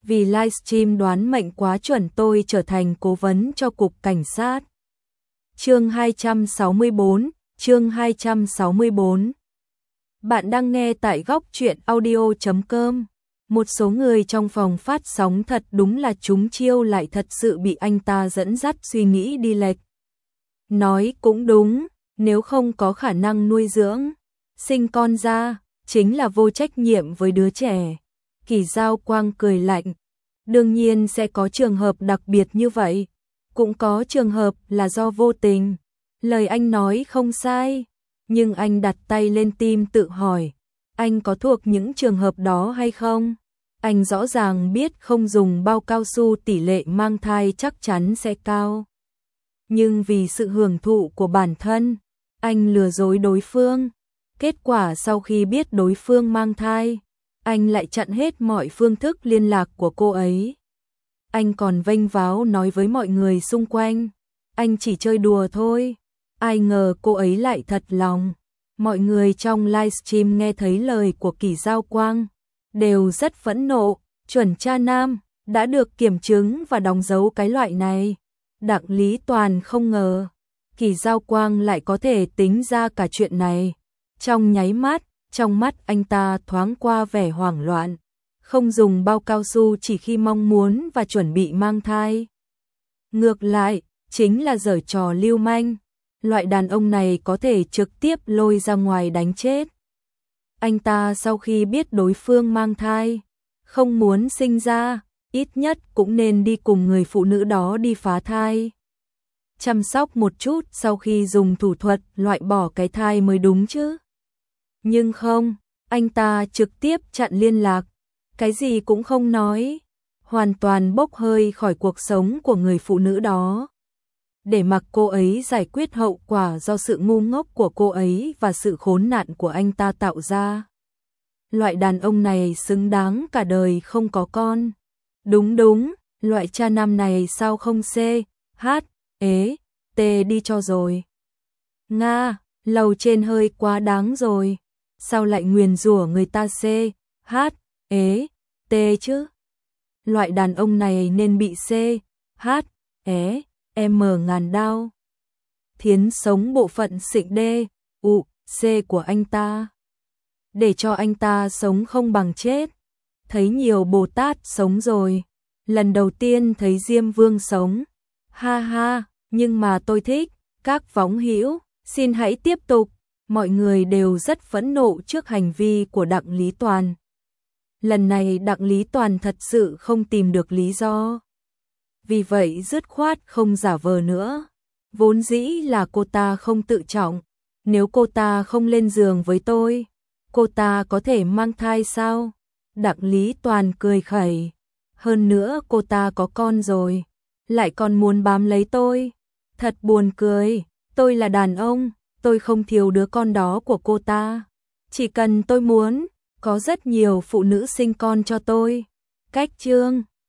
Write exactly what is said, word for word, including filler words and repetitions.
vì livestream đoán mệnh quá chuẩn tôi trở thành cố vấn cho cục cảnh sát. Chương hai trăm sáu mươi bốn, chương hai trăm sáu mươi bốn. Bạn đang nghe tại góc truyện audio chấm com. Một số người trong phòng phát sóng thật đúng là trúng chiêu, lại thật sự bị anh ta dẫn dắt suy nghĩ đi lệch. Nói cũng đúng, nếu không có khả năng nuôi dưỡng, sinh con ra, chính là vô trách nhiệm với đứa trẻ. Kỳ Giao Quang cười lạnh. Đương nhiên sẽ có trường hợp đặc biệt như vậy, cũng có trường hợp là do vô tình. Lời anh nói không sai, nhưng anh đặt tay lên tim tự hỏi, anh có thuộc những trường hợp đó hay không? Anh rõ ràng biết không dùng bao cao su tỷ lệ mang thai chắc chắn sẽ cao. Nhưng vì sự hưởng thụ của bản thân, anh lừa dối đối phương. Kết quả sau khi biết đối phương mang thai, anh lại chặn hết mọi phương thức liên lạc của cô ấy. Anh còn vênh váo nói với mọi người xung quanh, anh chỉ chơi đùa thôi. Ai ngờ cô ấy lại thật lòng. Mọi người trong livestream nghe thấy lời của Kỳ Giao Quang đều rất phẫn nộ, chuẩn cha nam, đã được kiểm chứng và đóng dấu cái loại này. Đặng Lý Toàn không ngờ, Kỳ Giao Quang lại có thể tính ra cả chuyện này. Trong nháy mắt, trong mắt anh ta thoáng qua vẻ hoảng loạn, không dùng bao cao su chỉ khi mong muốn và chuẩn bị mang thai. Ngược lại, chính là giở trò lưu manh. Loại đàn ông này có thể trực tiếp lôi ra ngoài đánh chết. Anh ta sau khi biết đối phương mang thai, không muốn sinh ra, ít nhất cũng nên đi cùng người phụ nữ đó đi phá thai. Chăm sóc một chút sau khi dùng thủ thuật loại bỏ cái thai mới đúng chứ. Nhưng không, anh ta trực tiếp chặn liên lạc, cái gì cũng không nói, hoàn toàn bốc hơi khỏi cuộc sống của người phụ nữ đó, để mặc cô ấy giải quyết hậu quả do sự ngu ngốc của cô ấy và sự khốn nạn của anh ta tạo ra. Loại đàn ông này xứng đáng cả đời không có con. Đúng đúng, loại cha nam này sao không C, H, ế, T đi cho rồi. Nga, lầu trên hơi quá đáng rồi. Sao lại nguyền rủa người ta C, H, ế, T chứ? Loại đàn ông này nên bị C, H, ế, M ngàn đao. Thiến sống bộ phận xịn D, U, C của anh ta. Để cho anh ta sống không bằng chết. Thấy nhiều Bồ Tát sống rồi. Lần đầu tiên thấy Diêm Vương sống. Ha ha, nhưng mà tôi thích. Các võng hữu, xin hãy tiếp tục. Mọi người đều rất phẫn nộ trước hành vi của Đặng Lý Toàn. Lần này Đặng Lý Toàn thật sự không tìm được lý do. Vì vậy dứt khoát không giả vờ nữa. Vốn dĩ là cô ta không tự trọng. Nếu cô ta không lên giường với tôi, cô ta có thể mang thai sao? Đặng Lý Toàn cười khẩy. Hơn nữa cô ta có con rồi, lại còn muốn bám lấy tôi. Thật buồn cười, tôi là đàn ông, tôi không thiếu đứa con đó của cô ta. Chỉ cần tôi muốn, có rất nhiều phụ nữ sinh con cho tôi. Cách chương